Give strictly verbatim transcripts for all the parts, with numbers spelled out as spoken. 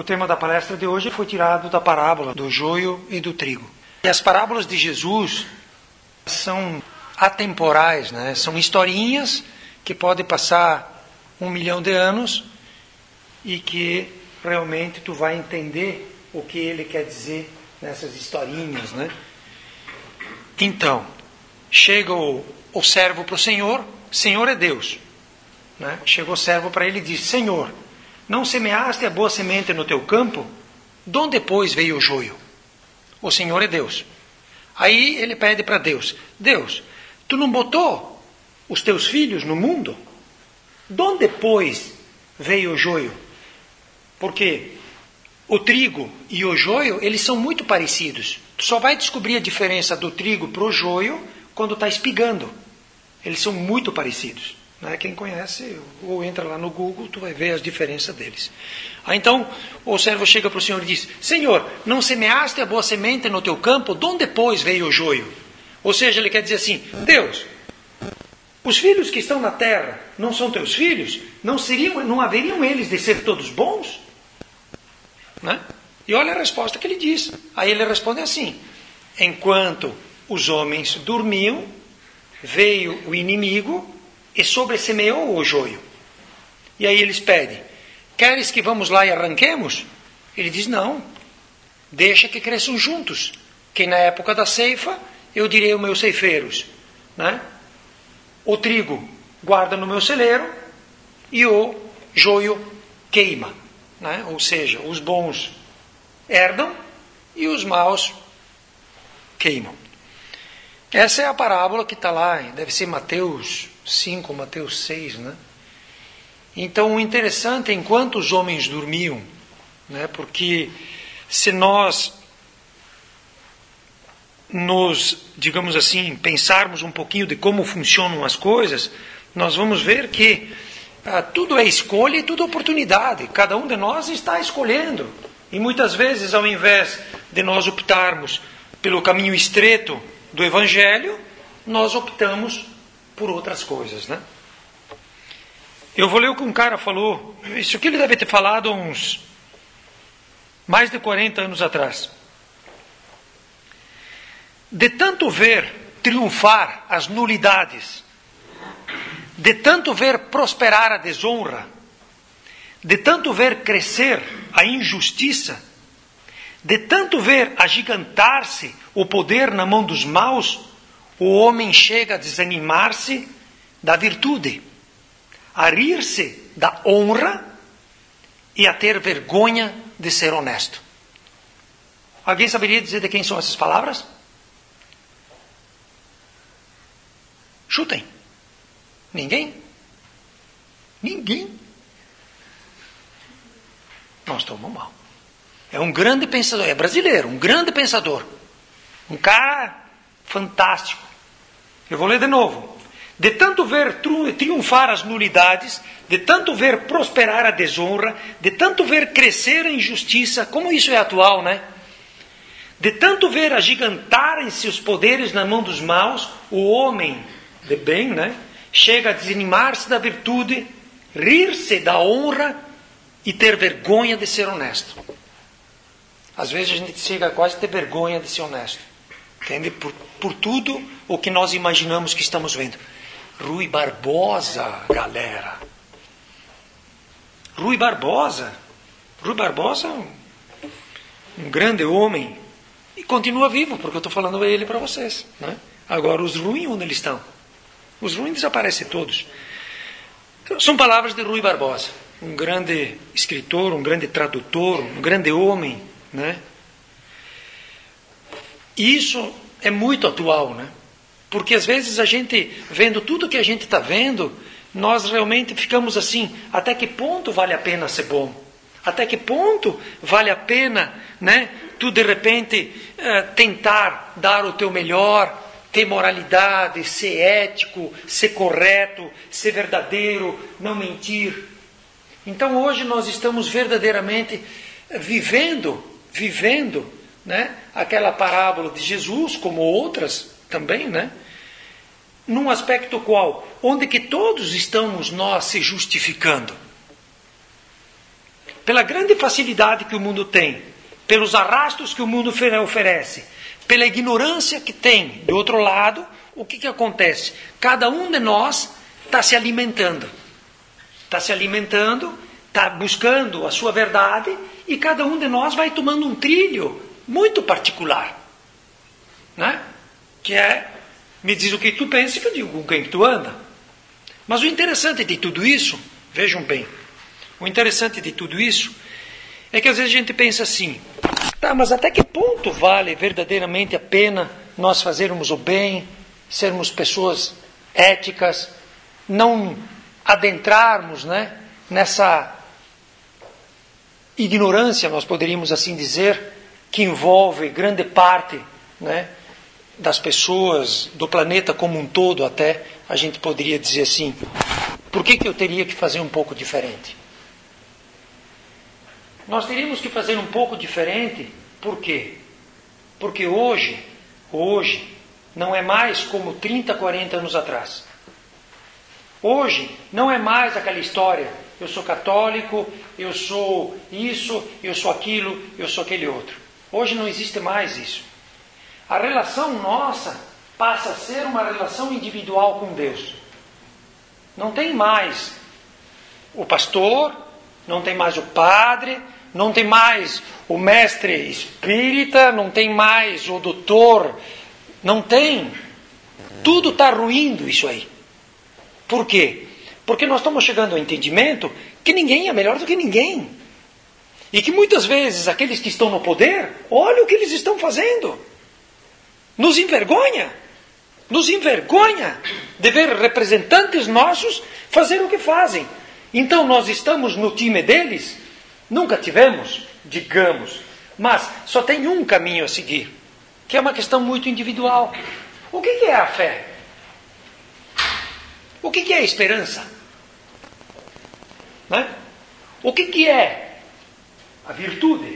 O tema da palestra de hoje foi tirado da parábola do joio e do trigo. E as parábolas de Jesus são atemporais, né? São historinhas que podem passar um milhão de anos e que realmente tu vai entender o que ele quer dizer nessas historinhas, né? Então, chega o, o servo para o Senhor, Senhor é Deus, né? Chegou o servo para ele e disse: Senhor, não semeaste a boa semente no teu campo? De onde depois veio o joio? O Senhor é Deus. Aí ele pede para Deus: Deus, tu não botou os teus filhos no mundo? De onde depois veio o joio? Porque o trigo e o joio, eles são muito parecidos. Tu só vai descobrir a diferença do trigo para o joio quando está espigando. Eles são muito parecidos. Né? Quem conhece, ou entra lá no Google, tu vai ver as diferenças deles. Aí, então, o servo chega para o Senhor e diz: Senhor, não semeaste a boa semente no teu campo? De onde depois veio o joio? Ou seja, ele quer dizer assim: Deus, os filhos que estão na terra não são teus filhos? Não seriam, não haveriam eles de ser todos bons? Né? E olha a resposta que ele diz. Aí ele responde assim: enquanto os homens dormiam, veio o inimigo e sobressemeou o joio. E aí eles pedem: queres que vamos lá e arranquemos? Ele diz: não, deixa que cresçam juntos, que na época da ceifa eu direi aos meus ceifeiros, né? O trigo guarda no meu celeiro e o joio queima, né? Ou seja, os bons herdam e os maus queimam. Essa é a parábola que está lá, deve ser Mateus cinco, Mateus seis, né? Então o interessante é enquanto os homens dormiam, né? Porque se nós nos, digamos assim, pensarmos um pouquinho de como funcionam as coisas, nós vamos ver que ah, tudo é escolha e tudo é oportunidade. Cada um de nós está escolhendo. E muitas vezes, ao invés de nós optarmos pelo caminho estreito do Evangelho, nós optamos por outras coisas, né? Eu vou ler o que um cara falou. Isso aqui ele deve ter falado há uns mais de quarenta anos atrás. De tanto ver triunfar as nulidades, de tanto ver prosperar a desonra, de tanto ver crescer a injustiça, de tanto ver agigantar-se o poder na mão dos maus, o homem chega a desanimar-se da virtude, a rir-se da honra e a ter vergonha de ser honesto. Alguém saberia dizer de quem são essas palavras? Chutem. Ninguém? Ninguém? Nós estamos mal. É um grande pensador, é brasileiro, um grande pensador. Um cara fantástico. Eu vou ler de novo. De tanto ver triunfar as nulidades, de tanto ver prosperar a desonra, de tanto ver crescer a injustiça, como isso é atual, né? De tanto ver agigantarem-se os poderes na mão dos maus, o homem de bem, né? Chega a desanimar-se da virtude, rir-se da honra e ter vergonha de ser honesto. Às vezes a gente chega a quase ter vergonha de ser honesto. Entende? Por, por tudo o que nós imaginamos que estamos vendo. Rui Barbosa, galera. Rui Barbosa. Rui Barbosa, um, um grande homem. E continua vivo, porque eu estou falando ele para vocês. Né? Agora, os ruins, onde eles estão? Os ruins desaparecem todos. São palavras de Rui Barbosa. Um grande escritor, um grande tradutor, um grande homem. Né? Isso é muito atual, né? Porque às vezes a gente, vendo tudo que a gente está vendo, nós realmente ficamos assim: até que ponto vale a pena ser bom? Até que ponto vale a pena, né, tu de repente uh, tentar dar o teu melhor, ter moralidade, ser ético, ser correto, ser verdadeiro, não mentir? Então hoje nós estamos verdadeiramente vivendo, vivendo, né, aquela parábola de Jesus, como outras também, né? Num aspecto qual? Onde que todos estamos nós se justificando. pela grande facilidade que o mundo tem, pelos arrastos que o mundo oferece, pela ignorância que tem do outro lado, o que, que acontece? Cada um de nós está se alimentando. Está se alimentando, está buscando a sua verdade, e cada um de nós vai tomando um trilho muito particular. Né? Que é, me diz o que tu pensa, que eu digo com quem tu anda. Mas o interessante de tudo isso, vejam bem, o interessante de tudo isso é que às vezes a gente pensa assim, tá, mas até que ponto vale verdadeiramente a pena nós fazermos o bem, sermos pessoas éticas, não adentrarmos, né, nessa ignorância, nós poderíamos assim dizer, que envolve grande parte, né, das pessoas, do planeta como um todo até, a gente poderia dizer assim, por que que eu teria que fazer um pouco diferente? Nós teríamos que fazer um pouco diferente, por quê? Porque hoje, hoje, não é mais como trinta, quarenta anos atrás. Hoje, não é mais aquela história, eu sou católico, eu sou isso, eu sou aquilo, eu sou aquele outro. Hoje não existe mais isso. A relação nossa passa a ser uma relação individual com Deus. Não tem mais o pastor, não tem mais o padre, não tem mais o mestre espírita, não tem mais o doutor, não tem. Tudo está ruindo isso aí. Por quê? Porque nós estamos chegando ao entendimento que ninguém é melhor do que ninguém. E que muitas vezes aqueles que estão no poder, olha o que eles estão fazendo. Nos envergonha. Nos envergonha de ver representantes nossos fazer o que fazem. Então nós estamos no time deles? Nunca tivemos, digamos. Mas só tem um caminho a seguir, que é uma questão muito individual. O que é a fé? O que é a esperança? Né? O que é a virtude?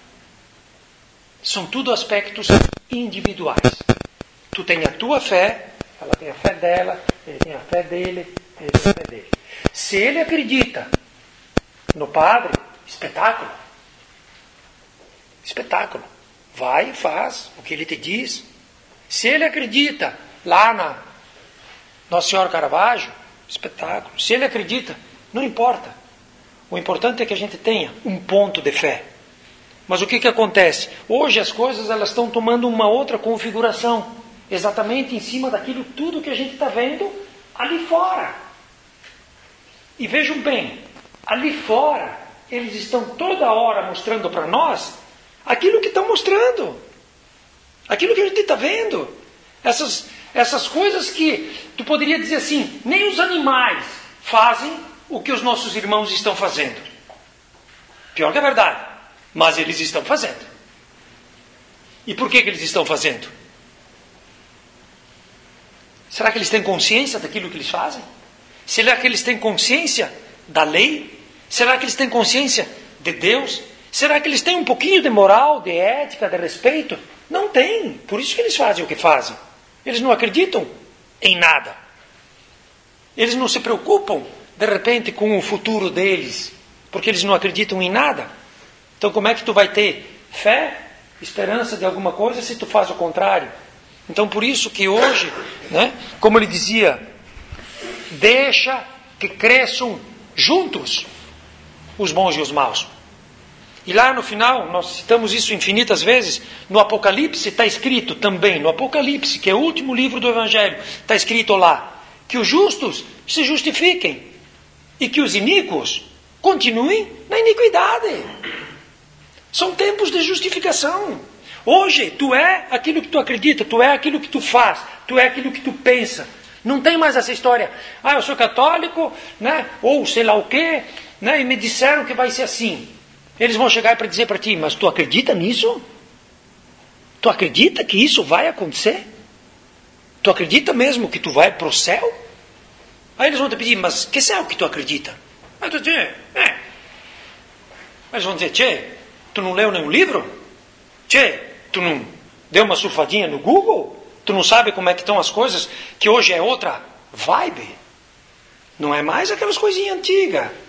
São tudo aspectos individuais. Tu tem a tua fé, ela tem a fé dela, ele tem a fé dele, ele tem a fé dele. Se ele acredita no padre, espetáculo. Espetáculo. Vai e faz o que ele te diz. Se ele acredita lá na Nossa Senhora Caravaggio, espetáculo. Se ele acredita, não importa. O importante é que a gente tenha um ponto de fé. Mas o que, que acontece? Hoje as coisas elas estão tomando uma outra configuração. Exatamente em cima daquilo tudo que a gente está vendo ali fora. E vejam bem, ali fora, eles estão toda hora mostrando para nós aquilo que estão mostrando. Aquilo que a gente está vendo. Essas, essas coisas que, tu poderia dizer assim, nem os animais fazem o que os nossos irmãos estão fazendo. Pior que é verdade. Mas eles estão fazendo. E por que, que eles estão fazendo? Será que eles têm consciência daquilo que eles fazem? Será que eles têm consciência da lei? Será que eles têm consciência de Deus? Será que eles têm um pouquinho de moral, de ética, de respeito? Não tem. Por isso que eles fazem o que fazem. Eles não acreditam em nada. Eles não se preocupam, de repente, com o futuro deles, porque eles não acreditam em nada. Então como é que tu vai ter fé, esperança de alguma coisa se tu faz o contrário? Então por isso que hoje, né, como ele dizia, deixa que cresçam juntos os bons e os maus. E lá no final, nós citamos isso infinitas vezes, no Apocalipse está escrito também, no Apocalipse, que é o último livro do Evangelho, está escrito lá, que os justos se justifiquem e que os iníquos continuem na iniquidade. São tempos de justificação. Hoje, tu é aquilo que tu acredita, tu é aquilo que tu faz, tu é aquilo que tu pensa. Não tem mais essa história, ah, eu sou católico, né, ou sei lá o quê, né, e me disseram que vai ser assim. Eles vão chegar para dizer para ti, mas tu acredita nisso? Tu acredita que isso vai acontecer? Tu acredita mesmo que tu vai para o céu? Aí eles vão te pedir, mas que céu que tu acredita? Aí tu diz, é. Aí eles vão dizer, tchê, tu não leu nenhum livro? Tchê, tu não deu uma surfadinha no Google? Tu não sabe como é que estão as coisas? Que hoje é outra vibe. Não é mais aquelas coisinhas antigas.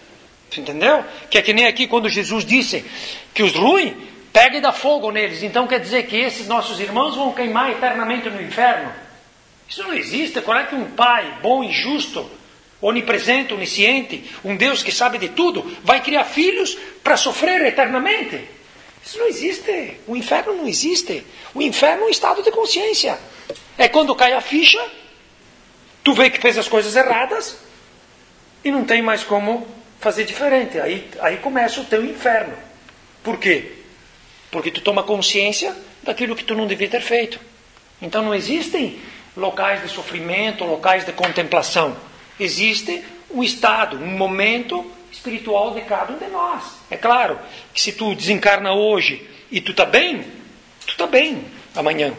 Entendeu? Que é que nem aqui quando Jesus disse que os ruins pega e dá fogo neles. Então quer dizer que esses nossos irmãos vão queimar eternamente no inferno? Isso não existe. Qual é que um pai bom e justo, onipresente, onisciente, um Deus que sabe de tudo, vai criar filhos para sofrer eternamente? Isso não existe. O inferno não existe. O inferno é um estado de consciência. É quando cai a ficha, tu vê que fez as coisas erradas e não tem mais como fazer diferente. Aí, aí começa o teu inferno. Por quê? Porque tu toma consciência daquilo que tu não devia ter feito. Então não existem locais de sofrimento, locais de contemplação. Existe um estado, um momento espiritual de cada um de nós. É claro que se tu desencarna hoje e tu está bem, tu está bem amanhã.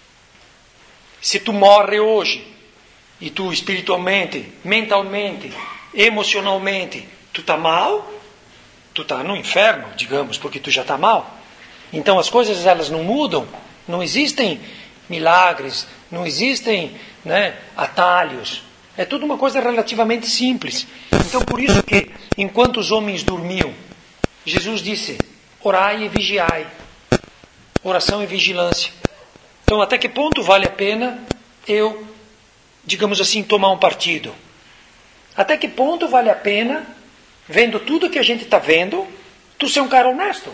Se tu morre hoje e tu espiritualmente, mentalmente, emocionalmente, tu está mal, tu está no inferno, digamos, porque tu já está mal. Então as coisas elas não mudam, não existem milagres, não existem, né, atalhos. É tudo uma coisa relativamente simples. Então por isso que, enquanto os homens dormiam, Jesus disse, orai e vigiai. Oração e vigilância. Então até que ponto vale a pena eu, digamos assim, tomar um partido? Até que ponto vale a pena, vendo tudo que a gente está vendo, tu ser um cara honesto?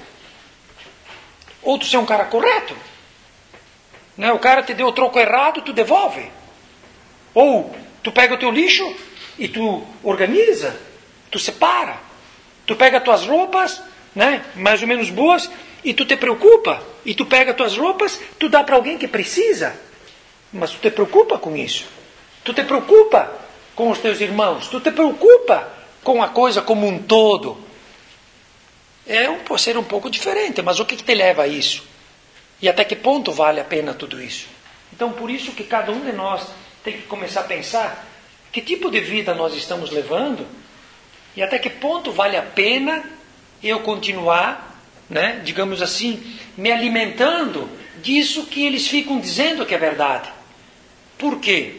Ou tu ser um cara correto? Né? O cara te deu o troco errado, tu devolve. Ou tu pega o teu lixo e tu organiza, tu separa. Tu pega as tuas roupas, né, mais ou menos boas, e tu te preocupa. E tu pega as tuas roupas, tu dá para alguém que precisa. Mas tu te preocupa com isso. Tu te preocupa com os teus irmãos. Tu te preocupa com a coisa como um todo. É um, pode ser um pouco diferente, mas o que, que te leva a isso? E até que ponto vale a pena tudo isso? Então, por isso que cada um de nós tem que começar a pensar que tipo de vida nós estamos levando e até que ponto vale a pena eu continuar, né, digamos assim, me alimentando disso que eles ficam dizendo que é verdade. Por quê?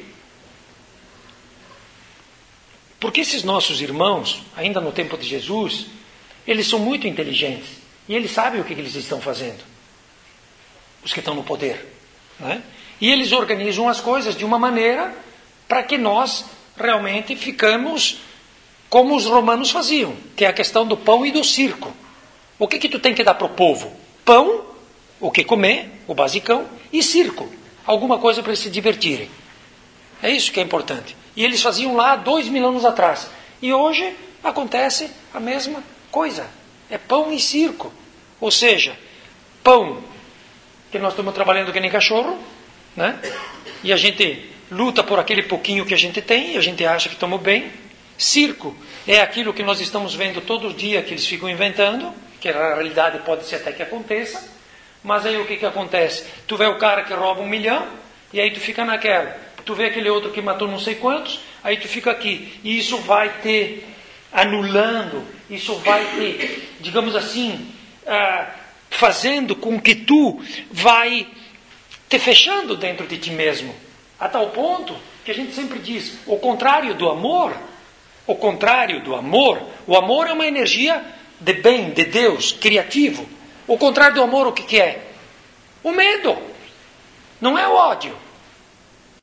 Porque esses nossos irmãos, ainda no tempo de Jesus, eles são muito inteligentes e eles sabem o que eles estão fazendo. Os que estão no poder, né? E eles organizam as coisas de uma maneira para que nós realmente ficamos como os romanos faziam, que é a questão do pão e do circo. O que que tu tem que dar para o povo? Pão, o que comer, o basicão, e circo, alguma coisa para eles se divertirem. É isso que é importante. E eles faziam lá dois mil anos atrás. E hoje acontece a mesma coisa. É pão e circo. Ou seja, pão, que nós estamos trabalhando que nem cachorro, né? E a gente luta por aquele pouquinho que a gente tem, e a gente acha que estamos bem. Circo é aquilo que nós estamos vendo todo dia que eles ficam inventando, que na realidade pode ser até que aconteça, mas aí o que, que acontece? Tu vê o cara que rouba um milhão, e aí tu fica naquela. Tu vê aquele outro que matou não sei quantos, aí tu fica aqui. E isso vai te anulando, isso vai te, digamos assim, ah, fazendo com que tu vai te fechando dentro de ti mesmo. A tal ponto que a gente sempre diz, o contrário do amor, o contrário do amor, o amor é uma energia de bem, de Deus, criativo. O contrário do amor o que, que é? O medo. Não é o ódio.